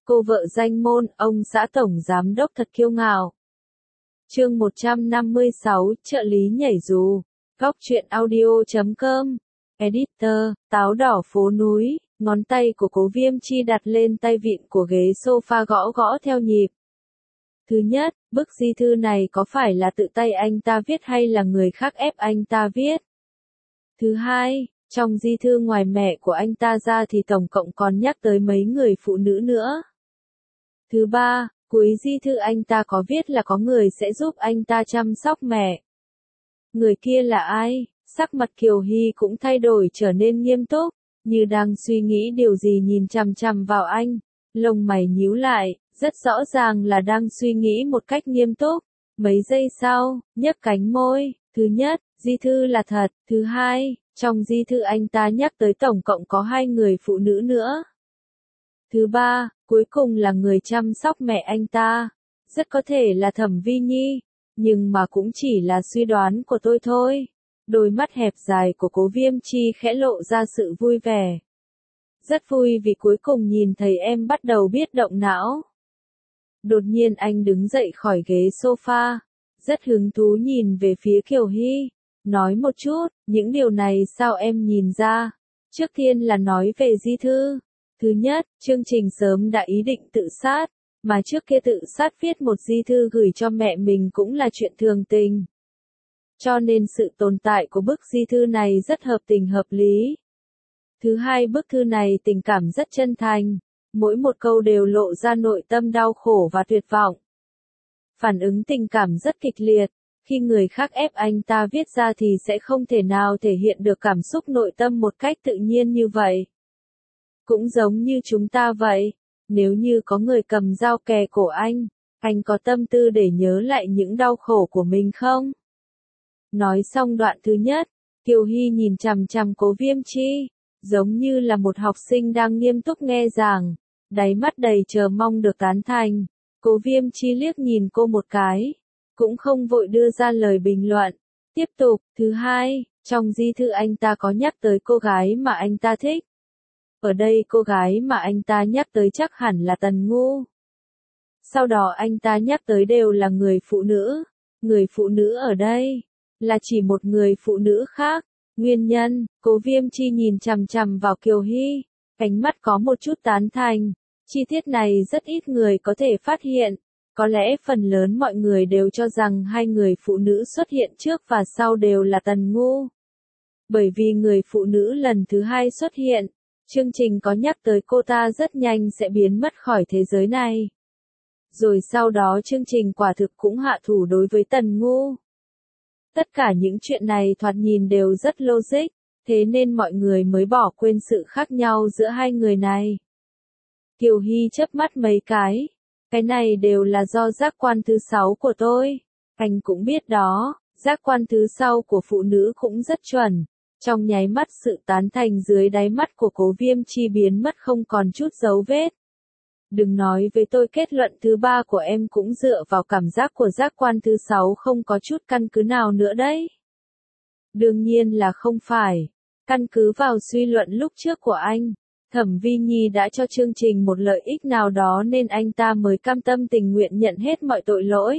Cô vợ danh môn, ông xã tổng giám đốc thật kiêu ngạo. Chương 156, trợ lý nhảy dù. Góc truyện audio.com. Editor, táo đỏ phố núi, ngón tay của Cố Viêm Chi đặt lên tay vịn của ghế sofa gõ gõ theo nhịp. Thứ nhất, bức di thư này có phải là tự tay anh ta viết hay là người khác ép anh ta viết? Thứ hai, trong di thư ngoài mẹ của anh ta ra thì tổng cộng còn nhắc tới mấy người phụ nữ nữa. Thứ ba, cuối di thư anh ta có viết là có người sẽ giúp anh ta chăm sóc mẹ. Người kia là ai? Sắc mặt Kiều Hy cũng thay đổi trở nên nghiêm túc, như đang suy nghĩ điều gì nhìn chằm chằm vào anh. Lông mày nhíu lại, rất rõ ràng là đang suy nghĩ một cách nghiêm túc. Mấy giây sau, nhếch cánh môi. Thứ nhất, di thư là thật. Thứ hai, trong di thư anh ta nhắc tới tổng cộng có 2 người phụ nữ nữa. Thứ ba, cuối cùng là người chăm sóc mẹ anh ta. Rất có thể là Thẩm Vi Nhi, nhưng mà cũng chỉ là suy đoán của tôi thôi. Đôi mắt hẹp dài của Cố Viêm Chi khẽ lộ ra sự vui vẻ. Rất vui vì cuối cùng nhìn thấy em bắt đầu biết động não. Đột nhiên anh đứng dậy khỏi ghế sofa, rất hứng thú nhìn về phía Kiều Hy. Nói một chút, những điều này sao em nhìn ra? Trước tiên là nói về di thư. Thứ nhất, chương trình sớm đã ý định tự sát, mà trước kia tự sát viết một di thư gửi cho mẹ mình cũng là chuyện thường tình. Cho nên sự tồn tại của bức di thư này rất hợp tình hợp lý. Thứ hai, bức thư này tình cảm rất chân thành, mỗi một câu đều lộ ra nội tâm đau khổ và tuyệt vọng. Phản ứng tình cảm rất kịch liệt, khi người khác ép anh ta viết ra thì sẽ không thể nào thể hiện được cảm xúc nội tâm một cách tự nhiên như vậy. Cũng giống như chúng ta vậy, nếu như có người cầm dao kề cổ anh có tâm tư để nhớ lại những đau khổ của mình không? Nói xong đoạn thứ nhất, Kiều Hy nhìn chằm chằm Cố Viêm Chi, giống như là một học sinh đang nghiêm túc nghe giảng, đáy mắt đầy chờ mong được tán thành. Cố Viêm Chi liếc nhìn cô một cái, cũng không vội đưa ra lời bình luận. Tiếp tục, thứ hai, trong di thư anh ta có nhắc tới cô gái mà anh ta thích. Ở đây cô gái mà anh ta nhắc tới chắc hẳn là Tần Ngu. Sau đó anh ta nhắc tới đều là người phụ nữ. Người phụ nữ ở đây là chỉ một người phụ nữ khác. Nguyên nhân, Cố Viêm Chi nhìn chằm chằm vào Kiều Hy, ánh mắt có một chút tán thành. Chi tiết này rất ít người có thể phát hiện. Có lẽ phần lớn mọi người đều cho rằng 2 người phụ nữ xuất hiện trước và sau đều là Tần Ngu. Bởi vì người phụ nữ lần thứ 2 xuất hiện, chương trình có nhắc tới cô ta rất nhanh sẽ biến mất khỏi thế giới này. Rồi sau đó chương trình quả thực cũng hạ thủ đối với Tần Ngu. Tất cả những chuyện này thoạt nhìn đều rất logic, thế nên mọi người mới bỏ quên sự khác nhau giữa 2 người này. Kiều Hy chớp mắt mấy cái này đều là do giác quan thứ 6 của tôi. Anh cũng biết đó, giác quan thứ 6 của phụ nữ cũng rất chuẩn. Trong nháy mắt sự tán thành dưới đáy mắt của Cố Viêm Chi biến mất không còn chút dấu vết. Đừng nói với tôi kết luận thứ 3 của em cũng dựa vào cảm giác của giác quan thứ 6 không có chút căn cứ nào nữa đấy. Đương nhiên là không phải. Căn cứ vào suy luận lúc trước của anh, Thẩm Vi Nhi đã cho chương trình một lợi ích nào đó nên anh ta mới cam tâm tình nguyện nhận hết mọi tội lỗi.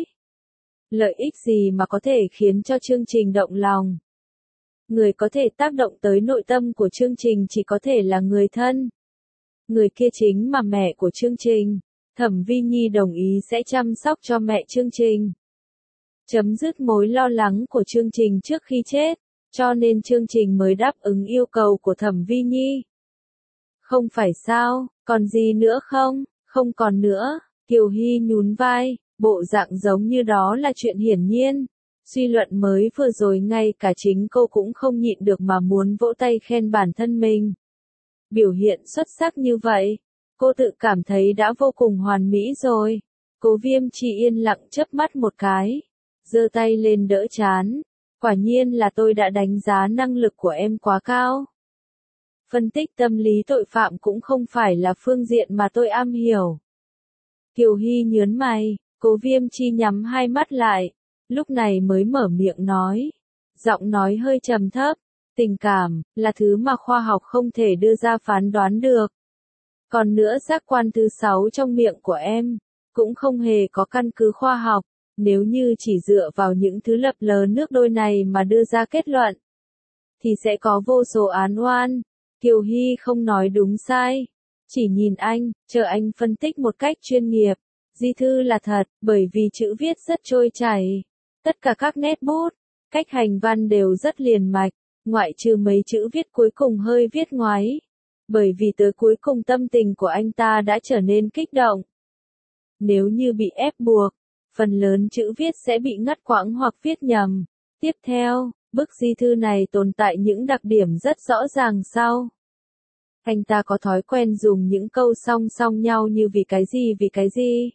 Lợi ích gì mà có thể khiến cho chương trình động lòng? Người có thể tác động tới nội tâm của chương trình chỉ có thể là người thân. Người kia chính mà mẹ của chương trình. Thẩm Vi Nhi đồng ý sẽ chăm sóc cho mẹ chương trình. Chấm dứt mối lo lắng của chương trình trước khi chết, cho nên chương trình mới đáp ứng yêu cầu của Thẩm Vi Nhi. Không phải sao, còn gì nữa không? Không còn nữa. Kiều Hy nhún vai, bộ dạng giống như đó là chuyện hiển nhiên. Suy luận mới vừa rồi ngay cả chính cô cũng không nhịn được mà muốn vỗ tay khen bản thân mình. Biểu hiện xuất sắc như vậy, cô tự cảm thấy đã vô cùng hoàn mỹ rồi. Cố Viêm Chi yên lặng chớp mắt một cái, giơ tay lên đỡ trán. Quả nhiên là tôi đã đánh giá năng lực của em quá cao. Phân tích tâm lý tội phạm cũng không phải là phương diện mà tôi am hiểu. Kiều Hy nhớn mày, Cố Viêm Chi nhắm 2 mắt lại, lúc này mới mở miệng nói. Giọng nói hơi trầm thấp, tình cảm là thứ mà khoa học không thể đưa ra phán đoán được. Còn nữa giác quan thứ 6 trong miệng của em, cũng không hề có căn cứ khoa học, nếu như chỉ dựa vào những thứ lập lờ nước đôi này mà đưa ra kết luận, thì sẽ có vô số án oan. Kiều Hy không nói đúng sai, chỉ nhìn anh, chờ anh phân tích một cách chuyên nghiệp. Di thư là thật, bởi vì chữ viết rất trôi chảy. Tất cả các nét bút, cách hành văn đều rất liền mạch, ngoại trừ mấy chữ viết cuối cùng hơi viết ngoáy. Bởi vì tới cuối cùng tâm tình của anh ta đã trở nên kích động. Nếu như bị ép buộc, phần lớn chữ viết sẽ bị ngắt quãng hoặc viết nhầm. Tiếp theo, bức di thư này tồn tại những đặc điểm rất rõ ràng sau. Anh ta có thói quen dùng những câu song song nhau như vì cái gì.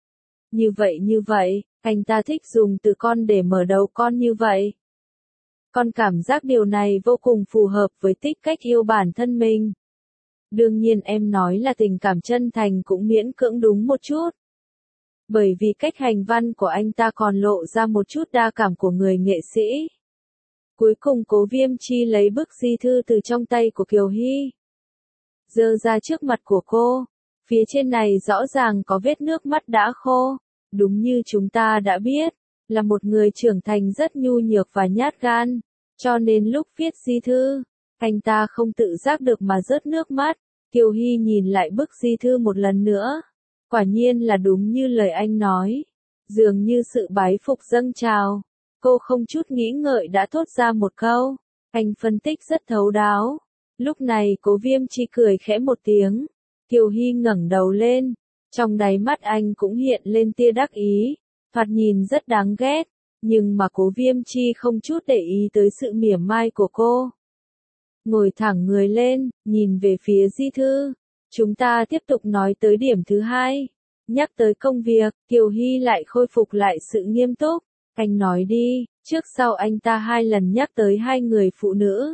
Như vậy, anh ta thích dùng từ con để mở đầu con như vậy. Con cảm giác điều này vô cùng phù hợp với tích cách yêu bản thân mình. Đương nhiên em nói là tình cảm chân thành cũng miễn cưỡng đúng một chút. Bởi vì cách hành văn của anh ta còn lộ ra một chút đa cảm của người nghệ sĩ. Cuối cùng Cố Viêm Chi lấy bức di thư từ trong tay của Kiều Hy, giơ ra trước mặt của cô. Phía trên này rõ ràng có vết nước mắt đã khô. Đúng như chúng ta đã biết, là một người trưởng thành rất nhu nhược và nhát gan. Cho nên lúc viết di thư, anh ta không tự giác được mà rớt nước mắt. Kiều Hy nhìn lại bức di thư một lần nữa. Quả nhiên là đúng như lời anh nói. Dường như sự bái phục dâng trào. Cô không chút nghĩ ngợi đã thốt ra một câu. Anh phân tích rất thấu đáo. Lúc này Cố Viêm Chi cười khẽ một tiếng. Kiều Hy ngẩng đầu lên. Trong đáy mắt anh cũng hiện lên tia đắc ý. Thoạt nhìn rất đáng ghét. Nhưng mà Cố Viêm Chi không chút để ý tới sự mỉa mai của cô. Ngồi thẳng người lên, nhìn về phía di thư. Chúng ta tiếp tục nói tới điểm thứ 2. Nhắc tới công việc, Kiều Hy lại khôi phục lại sự nghiêm túc. Anh nói đi, trước sau anh ta 2 lần nhắc tới 2 người phụ nữ.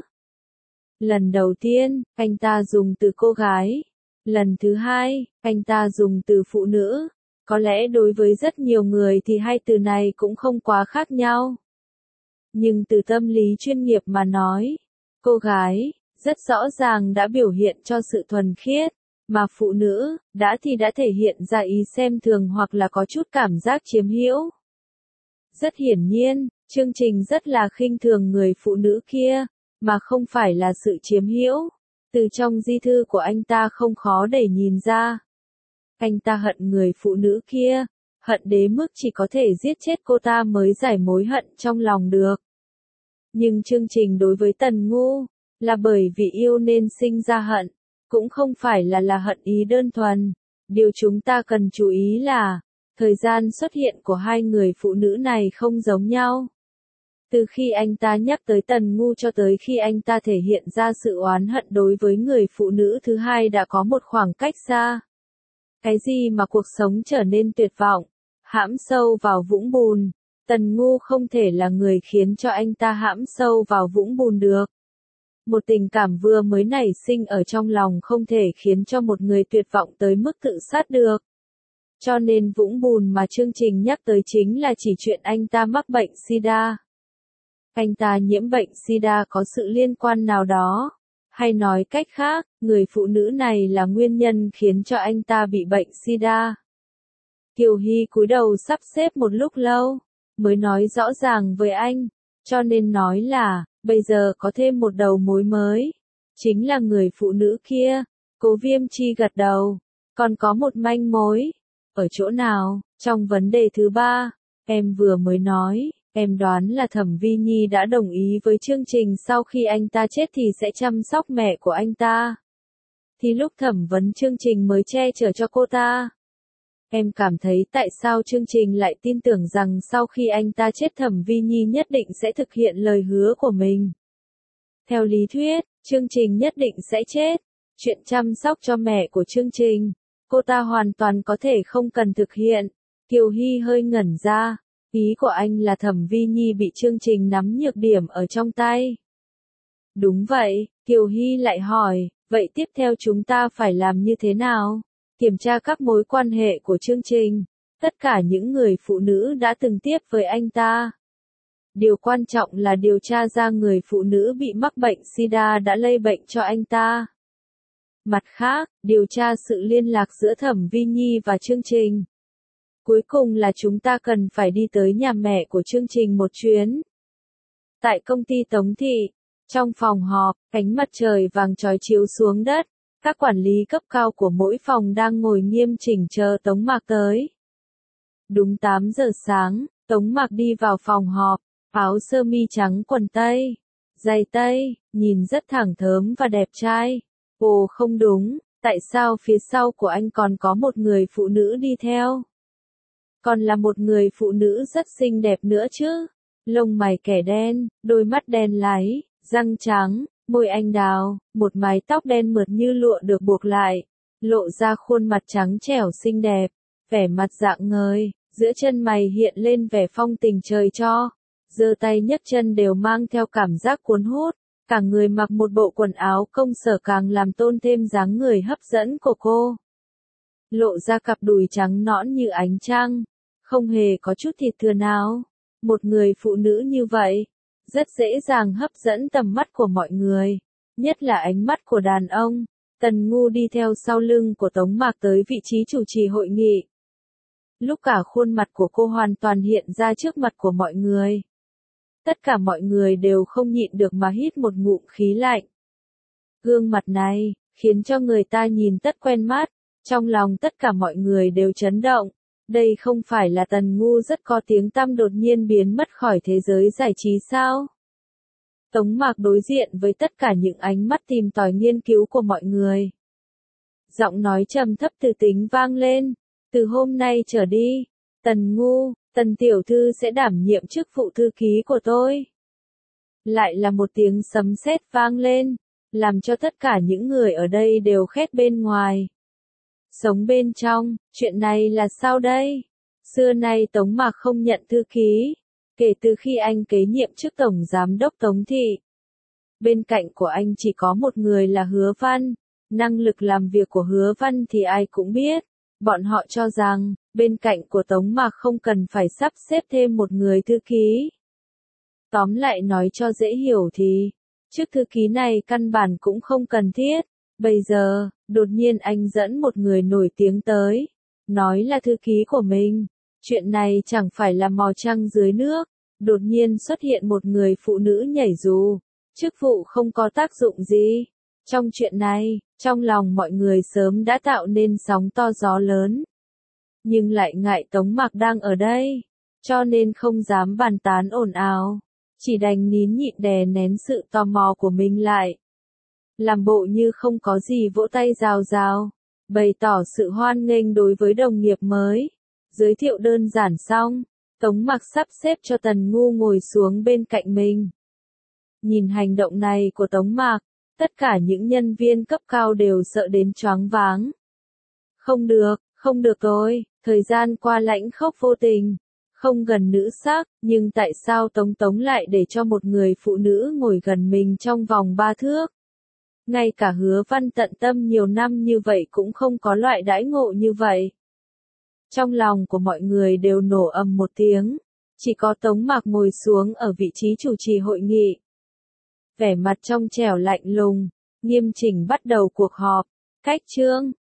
Lần đầu tiên, anh ta dùng từ cô gái. Lần thứ 2, anh ta dùng từ phụ nữ. Có lẽ đối với rất nhiều người thì 2 từ này cũng không quá khác nhau. Nhưng từ tâm lý chuyên nghiệp mà nói, cô gái, rất rõ ràng đã biểu hiện cho sự thuần khiết, mà phụ nữ, đã thể hiện ra ý xem thường hoặc là có chút cảm giác chiếm hữu. Rất hiển nhiên, chương trình rất là khinh thường người phụ nữ kia, mà không phải là sự chiếm hữu. Từ trong di thư của anh ta không khó để nhìn ra. Anh ta hận người phụ nữ kia, hận đến mức chỉ có thể giết chết cô ta mới giải mối hận trong lòng được. Nhưng chương trình đối với Tần Ngu, là bởi vì yêu nên sinh ra hận, cũng không phải là hận ý đơn thuần. Điều chúng ta cần chú ý là, thời gian xuất hiện của 2 người phụ nữ này không giống nhau. Từ khi anh ta nhắc tới Tần Ngu cho tới khi anh ta thể hiện ra sự oán hận đối với người phụ nữ thứ 2 đã có một khoảng cách xa. Cái gì mà cuộc sống trở nên tuyệt vọng, hãm sâu vào vũng bùn, Tần Ngu không thể là người khiến cho anh ta hãm sâu vào vũng bùn được. Một tình cảm vừa mới nảy sinh ở trong lòng không thể khiến cho một người tuyệt vọng tới mức tự sát được. Cho nên vũng bùn mà chương trình nhắc tới chính là chỉ chuyện anh ta mắc bệnh SIDA. Anh ta nhiễm bệnh SIDA có sự liên quan nào đó, hay nói cách khác, người phụ nữ này là nguyên nhân khiến cho anh ta bị bệnh SIDA. Kiều Hy cúi đầu sắp xếp một lúc lâu, mới nói rõ ràng với anh, cho nên nói là, bây giờ có thêm một đầu mối mới, chính là người phụ nữ kia. Cố Viêm Chi gật đầu, còn có một manh mối, ở chỗ nào, trong vấn đề thứ 3, em vừa mới nói. Em đoán là Thẩm Vi Nhi đã đồng ý với chương trình sau khi anh ta chết thì sẽ chăm sóc mẹ của anh ta. Thì lúc thẩm vấn chương trình mới che chở cho cô ta. Em cảm thấy tại sao chương trình lại tin tưởng rằng sau khi anh ta chết Thẩm Vi Nhi nhất định sẽ thực hiện lời hứa của mình. Theo lý thuyết, chương trình nhất định sẽ chết. Chuyện chăm sóc cho mẹ của chương trình, cô ta hoàn toàn có thể không cần thực hiện. Kiều Hy hơi ngẩn ra. Ý của anh là Thẩm Vi Nhi bị chương trình nắm nhược điểm ở trong tay. Đúng vậy, Kiều Hy lại hỏi, vậy tiếp theo chúng ta phải làm như thế nào? Kiểm tra các mối quan hệ của chương trình, tất cả những người phụ nữ đã từng tiếp với anh ta. Điều quan trọng là điều tra ra người phụ nữ bị mắc bệnh SIDA đã lây bệnh cho anh ta. Mặt khác, điều tra sự liên lạc giữa Thẩm Vi Nhi và chương trình. Cuối cùng là chúng ta cần phải đi tới nhà mẹ của chương trình một chuyến. Tại công ty Tống Thị, trong phòng họp, ánh mặt trời vàng chói chiếu xuống đất. Các quản lý cấp cao của mỗi phòng đang ngồi nghiêm chỉnh chờ Tống Mạc tới. Đúng 8 giờ sáng, Tống Mạc đi vào phòng họp, áo sơ mi trắng quần tây, giày tây, nhìn rất thẳng thớm và đẹp trai. Ồ không đúng, tại sao phía sau của anh còn có một người phụ nữ đi theo? Còn là một người phụ nữ rất xinh đẹp nữa chứ. Lông mày kẻ đen, đôi mắt đen láy, răng trắng, môi anh đào, một mái tóc đen mượt như lụa được buộc lại, lộ ra khuôn mặt trắng trẻo xinh đẹp, vẻ mặt rạng ngời, giữa chân mày hiện lên vẻ phong tình trời cho, giơ tay nhấc chân đều mang theo cảm giác cuốn hút, cả người mặc một bộ quần áo công sở càng làm tôn thêm dáng người hấp dẫn của cô. Lộ ra cặp đùi trắng nõn như ánh trăng, không hề có chút thịt thưa nào. Một người phụ nữ như vậy, rất dễ dàng hấp dẫn tầm mắt của mọi người, nhất là ánh mắt của đàn ông. Tần Ngu đi theo sau lưng của Tống Mạc tới vị trí chủ trì hội nghị. Lúc cả khuôn mặt của cô hoàn toàn hiện ra trước mặt của mọi người. Tất cả mọi người đều không nhịn được mà hít một ngụm khí lạnh. Gương mặt này, khiến cho người ta nhìn tất quen mắt, trong lòng tất cả mọi người đều chấn động. Đây không phải là Tần Ngu rất có tiếng tăm đột nhiên biến mất khỏi thế giới giải trí sao? Tống Mạc đối diện với tất cả những ánh mắt tìm tòi nghiên cứu của mọi người. Giọng nói trầm thấp từ tính vang lên. Từ hôm nay trở đi, Tần Ngu, Tần tiểu thư sẽ đảm nhiệm chức vụ thư ký của tôi. Lại là một tiếng sấm sét vang lên, làm cho tất cả những người ở đây đều khét bên ngoài. Sống bên trong, chuyện này là sao đây? Xưa nay Tống Mạc không nhận thư ký, kể từ khi anh kế nhiệm chức tổng giám đốc Tống Thị. Bên cạnh của anh chỉ có một người là Hứa Văn, năng lực làm việc của Hứa Văn thì ai cũng biết. Bọn họ cho rằng, bên cạnh của Tống Mạc không cần phải sắp xếp thêm một người thư ký. Tóm lại nói cho dễ hiểu thì, chức thư ký này căn bản cũng không cần thiết. Bây giờ, đột nhiên anh dẫn một người nổi tiếng tới, nói là thư ký của mình. Chuyện này chẳng phải là mò trăng dưới nước, đột nhiên xuất hiện một người phụ nữ nhảy dù, chức vụ không có tác dụng gì. Trong chuyện này, trong lòng mọi người sớm đã tạo nên sóng to gió lớn. Nhưng lại ngại Tống Mạc đang ở đây, cho nên không dám bàn tán ồn ào, chỉ đành nín nhịn đè nén sự tò mò của mình lại. Làm bộ như không có gì vỗ tay rào rào, bày tỏ sự hoan nghênh đối với đồng nghiệp mới. Giới thiệu đơn giản xong, Tống Mạc sắp xếp cho Tần Ngu ngồi xuống bên cạnh mình. Nhìn hành động này của Tống Mạc, tất cả những nhân viên cấp cao đều sợ đến choáng váng. Không được rồi, thời gian qua lãnh khốc vô tình, không gần nữ sắc, nhưng tại sao Tống lại để cho một người phụ nữ ngồi gần mình trong vòng 3 thước? Ngay cả Hứa Văn tận tâm nhiều năm như vậy cũng không có loại đãi ngộ như vậy. Trong lòng của mọi người đều nổ ầm một tiếng, chỉ có Tống Mạc ngồi xuống ở vị trí chủ trì hội nghị. Vẻ mặt trong trẻo lạnh lùng, nghiêm chỉnh bắt đầu cuộc họp. Cách chương